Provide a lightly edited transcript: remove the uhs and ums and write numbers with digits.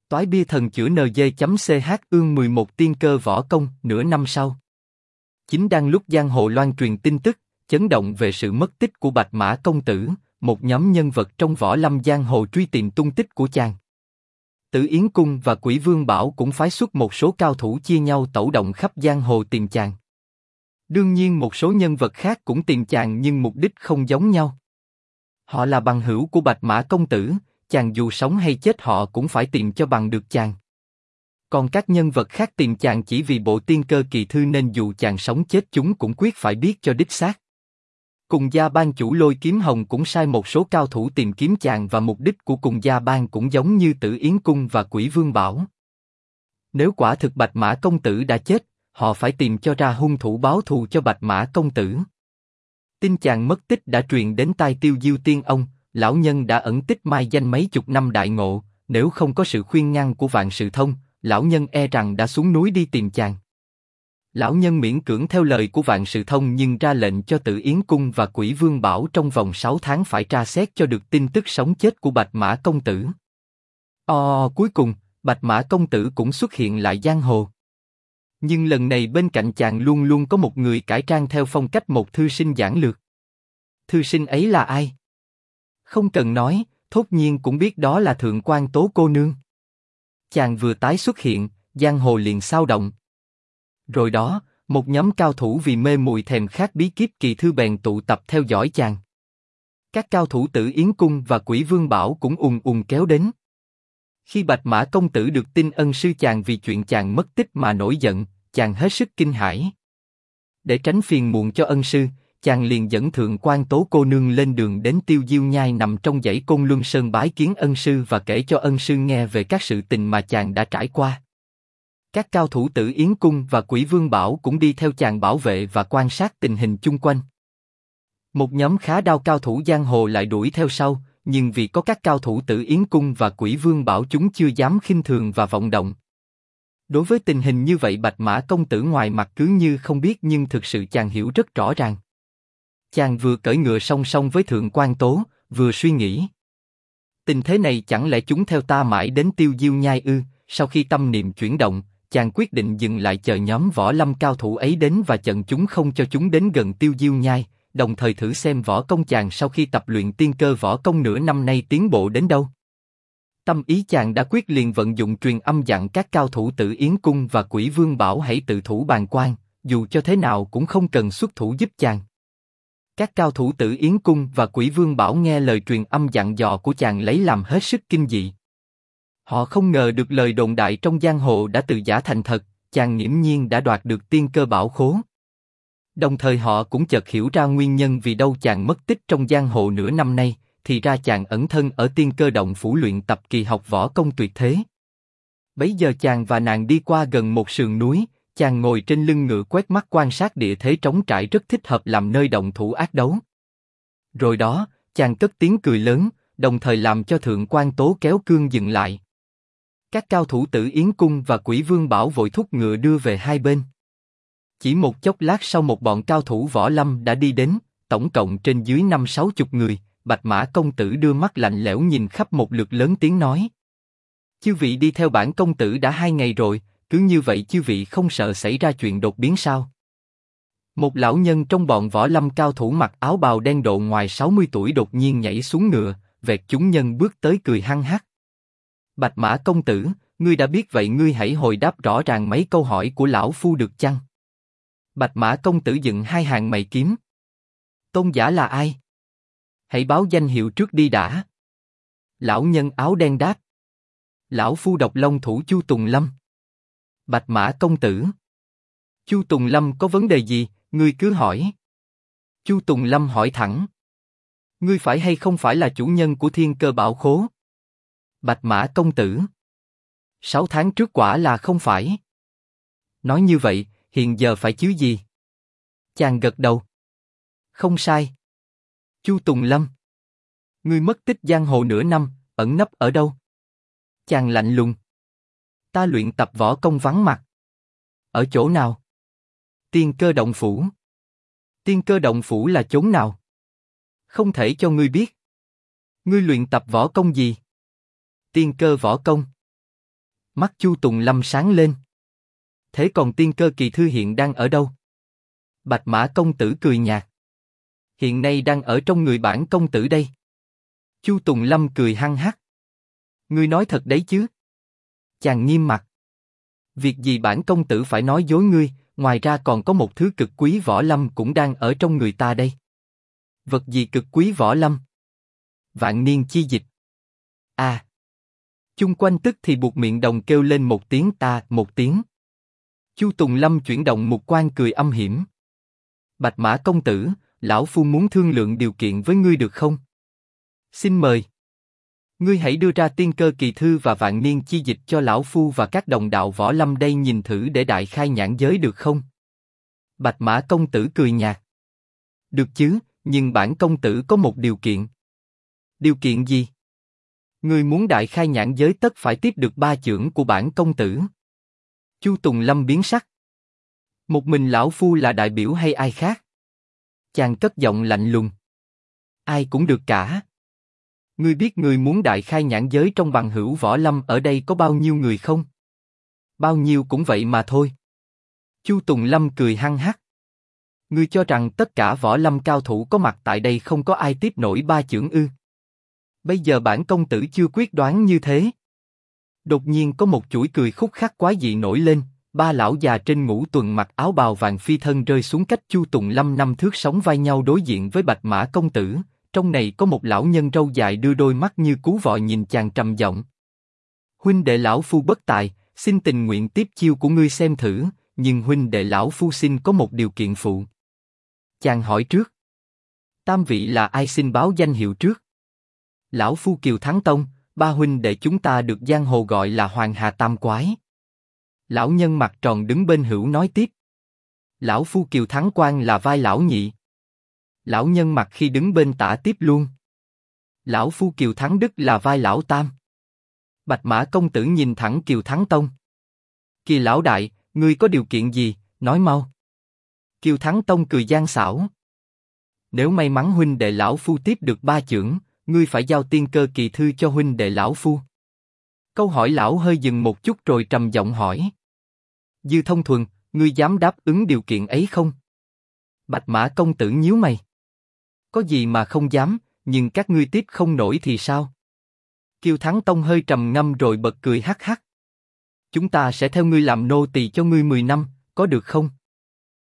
Toái bia thần chữa NG.ch ương 11 tiên cơ võ công, nửa năm sau. Chính đang lúc giang hồ loan truyền tin tức, chấn động về sự mất tích của Bạch Mã công tử, một nhóm nhân vật trong võ lâm giang hồ truy tìm tung tích của chàng. Tử Yến Cung và Quỷ Vương Bảo cũng phái xuất một số cao thủ chia nhau tẩu động khắp giang hồ tìm chàng. Đương nhiên một số nhân vật khác cũng tìm chàng nhưng mục đích không giống nhau. Họ là bằng hữu của Bạch Mã công tử, chàng dù sống hay chết họ cũng phải tìm cho bằng được chàng. Còn các nhân vật khác tìm chàng chỉ vì bộ tiên cơ kỳ thư nên dù chàng sống chết chúng cũng quyết phải biết cho đích xác. Cùng gia bang chủ Lôi Kiếm Hồng cũng sai một số cao thủ tìm kiếm chàng và mục đích của cùng gia bang cũng giống như Tử Yến Cung và Quỷ Vương Bảo. Nếu quả thực Bạch Mã công tử đã chết, họ phải tìm cho ra hung thủ báo thù cho Bạch Mã công tử. Tin chàng mất tích đã truyền đến tai Tiêu Diêu Tiên ông, lão nhân đã ẩn tích mai danh mấy chục năm đại ngộ, nếu không có sự khuyên ngăn của Vạn Sự Thông, lão nhân e rằng đã xuống núi đi tìm chàng. Lão nhân miễn cưỡng theo lời của Vạn Sự Thông nhưng ra lệnh cho Tử Yến Cung và Quỷ Vương Bảo trong vòng 6 tháng phải tra xét cho được tin tức sống chết của Bạch Mã công tử. Cuối cùng, Bạch Mã công tử cũng xuất hiện lại giang hồ. Nhưng lần này bên cạnh chàng luôn luôn có một người cải trang theo phong cách một thư sinh giản lược. Thư sinh ấy là ai? Không cần nói, thốt nhiên cũng biết đó là Thượng Quan Tố cô nương. Chàng vừa tái xuất hiện, giang hồ liền xao động. Rồi đó, một nhóm cao thủ vì mê muội thèm khát bí kíp kỳ thư bèn tụ tập theo dõi chàng. Các cao thủ Tử Yến Cung và Quỷ Vương Bảo cũng ùn ùn kéo đến. Khi Bạch Mã công tử được tin ân sư chàng vì chuyện chàng mất tích mà nổi giận, chàng hết sức kinh hãi. Để tránh phiền muộn cho ân sư, chàng liền dẫn Thượng Quan Tố cô nương lên đường đến Tiêu Diêu Nhai nằm trong dãy Côn Luân Sơn bái kiến ân sư và kể cho ân sư nghe về các sự tình mà chàng đã trải qua. Các cao thủ Tử Yến Cung và Quỷ Vương Bảo cũng đi theo chàng bảo vệ và quan sát tình hình chung quanh. Một nhóm khá đao cao thủ giang hồ lại đuổi theo sau, nhưng vì có các cao thủ Tử Yến Cung và Quỷ Vương Bảo chúng chưa dám khinh thường và vọng động. Đối với tình hình như vậy Bạch Mã công tử ngoài mặt cứ như không biết nhưng thực sự chàng hiểu rất rõ ràng. Chàng vừa cưỡi ngựa song song với Thượng Quan Tố, vừa suy nghĩ. Tình thế này chẳng lẽ chúng theo ta mãi đến Tiêu Diêu Nhai ư? Sau khi tâm niệm chuyển động, chàng quyết định dừng lại chờ nhóm võ lâm cao thủ ấy đến và chặn chúng không cho chúng đến gần Tiêu Diêu Nhai, đồng thời thử xem võ công chàng sau khi tập luyện tiên cơ võ công nửa năm nay tiến bộ đến đâu. Tâm ý chàng đã quyết liền vận dụng truyền âm dặn các cao thủ Tử Yến Cung và Quỷ Vương Bảo hãy tự thủ bàng quan, dù cho thế nào cũng không cần xuất thủ giúp chàng. Các cao thủ Tử Yến Cung và Quỷ Vương Bảo nghe lời truyền âm dặn dò của chàng lấy làm hết sức kinh dị. Họ không ngờ được lời đồn đại trong giang hồ đã từ giả thành thật, chàng nghiễm nhiên đã đoạt được tiên cơ bảo khố. Đồng thời họ cũng chợt hiểu ra nguyên nhân vì đâu chàng mất tích trong giang hồ nửa năm nay, thì ra chàng ẩn thân ở tiên cơ động phủ luyện tập kỳ học võ công tuyệt thế. Bấy giờ chàng và nàng đi qua gần một sườn núi, chàng ngồi trên lưng ngựa quét mắt quan sát địa thế trống trải rất thích hợp làm nơi động thủ ác đấu. Rồi đó, chàng cất tiếng cười lớn, đồng thời làm cho Thượng Quan Tố kéo cương dừng lại. Các cao thủ Tử Yến Cung và Quỷ Vương Bảo vội thúc ngựa đưa về hai bên. Chỉ một chốc lát sau một bọn cao thủ võ lâm đã đi đến, tổng cộng trên dưới 50-60 người. Bạch Mã công tử đưa mắt lạnh lẽo nhìn khắp một lượt lớn tiếng nói: chư vị đi theo bản công tử đã 2 ngày rồi, cứ như vậy chư vị không sợ xảy ra chuyện đột biến sao? Một lão nhân trong bọn võ lâm cao thủ mặc áo bào đen độ ngoài 60 tuổi đột nhiên nhảy xuống ngựa, vẹt chúng nhân bước tới cười hăng hắc. Bạch Mã công tử, ngươi đã biết vậy ngươi hãy hồi đáp rõ ràng mấy câu hỏi của lão phu được chăng? Bạch Mã công tử dựng hai hàng mày kiếm. Tôn giả là ai? Hãy báo danh hiệu trước đi đã. Lão nhân áo đen đáp: lão phu Độc Long thủ Chu Tùng Lâm. Bạch Mã công tử: Chu Tùng Lâm có vấn đề gì, ngươi cứ hỏi. Chu Tùng Lâm hỏi thẳng: ngươi phải hay không phải là chủ nhân của thiên cơ bảo khố? Bạch Mã công tử: 6 tháng trước quả là không phải. Nói như vậy, hiện giờ phải chứ gì? Chàng gật đầu: không sai. Chu Tùng Lâm: ngươi mất tích giang hồ nửa năm, ẩn nấp ở đâu? Chàng lạnh lùng: ta luyện tập võ công vắng mặt. Ở chỗ nào? Tiên cơ động phủ. Tiên cơ động phủ là chốn nào? Không thể cho ngươi biết. Ngươi luyện tập võ công gì? Tiên cơ võ công. Mắt Chu Tùng Lâm sáng lên. Thế còn tiên cơ kỳ thư hiện đang ở đâu? Bạch Mã công tử cười nhạt. Hiện nay đang ở trong người bản công tử đây. Chu Tùng Lâm cười hăng hắc. Ngươi nói thật đấy chứ? Chàng nghiêm mặt. Việc gì bản công tử phải nói dối ngươi, ngoài ra còn có một thứ cực quý võ lâm cũng đang ở trong người ta đây. Vật gì cực quý võ lâm? Vạn niên chi dịch. À! Chung quanh tức thì buộc miệng đồng kêu lên một tiếng ta, một tiếng. Chu Tùng Lâm chuyển động mục quan cười âm hiểm. Bạch Mã công tử, lão phu muốn thương lượng điều kiện với ngươi được không? Xin mời. Ngươi hãy đưa ra tiên cơ kỳ thư và vạn niên chi dịch cho lão phu và các đồng đạo võ lâm đây nhìn thử để đại khai nhãn giới được không? Bạch Mã công tử cười nhạt. Được chứ, nhưng bản công tử có một điều kiện. Điều kiện gì? Ngươi muốn đại khai nhãn giới tất phải tiếp được 3 chưởng của bản công tử. Chu Tùng Lâm biến sắc. Một mình lão phu là đại biểu hay ai khác? Chàng cất giọng lạnh lùng. Ai cũng được cả. Ngươi biết người muốn đại khai nhãn giới trong bằng hữu võ lâm ở đây có bao nhiêu người không? Bao nhiêu cũng vậy mà thôi. Chu Tùng Lâm cười hăng hắc. Ngươi cho rằng tất cả võ lâm cao thủ có mặt tại đây không có ai tiếp nổi 3 chưởng ư? Bây giờ bản công tử chưa quyết đoán như thế. Đột nhiên có một chuỗi cười khúc khắc quái dị nổi lên, 3 lão già trên ngũ tuần mặc áo bào vàng phi thân rơi xuống cách Chu Tùng Lâm 5 thước sóng vai nhau đối diện với Bạch Mã công tử. Trong này có một lão nhân râu dài đưa đôi mắt như cú vọ nhìn chàng trầm giọng. Huynh đệ lão phu bất tài, xin tình nguyện tiếp chiêu của ngươi xem thử, nhưng huynh đệ lão phu xin có một điều kiện phụ. Chàng hỏi trước. Tam vị là ai xin báo danh hiệu trước? Lão phu Kiều Thắng Tông, 3 huynh đệ chúng ta được giang hồ gọi là Hoàng Hà Tam Quái. Lão nhân mặt tròn đứng bên hữu nói tiếp. Lão phu Kiều Thắng Quang là vai lão nhị. Lão nhân mặt khi đứng bên tả tiếp luôn. Lão phu Kiều Thắng Đức là vai lão tam. Bạch Mã công tử nhìn thẳng Kiều Thắng Tông. Kìa lão đại, ngươi có điều kiện gì, nói mau. Kiều Thắng Tông cười gian xảo. Nếu may mắn huynh đệ lão phu tiếp được 3 chưởng, ngươi phải giao tiên cơ kỳ thư cho huynh đệ lão phu. Câu hỏi lão hơi dừng một chút rồi trầm giọng hỏi. Dư Thông Thuần, ngươi dám đáp ứng điều kiện ấy không? Bạch Mã công tử nhíu mày. Có gì mà không dám, nhưng các ngươi tiếp không nổi thì sao? Kiều Thắng Tông hơi trầm ngâm rồi bật cười hắc hắc. Chúng ta sẽ theo ngươi làm nô tỳ cho ngươi 10 năm, có được không?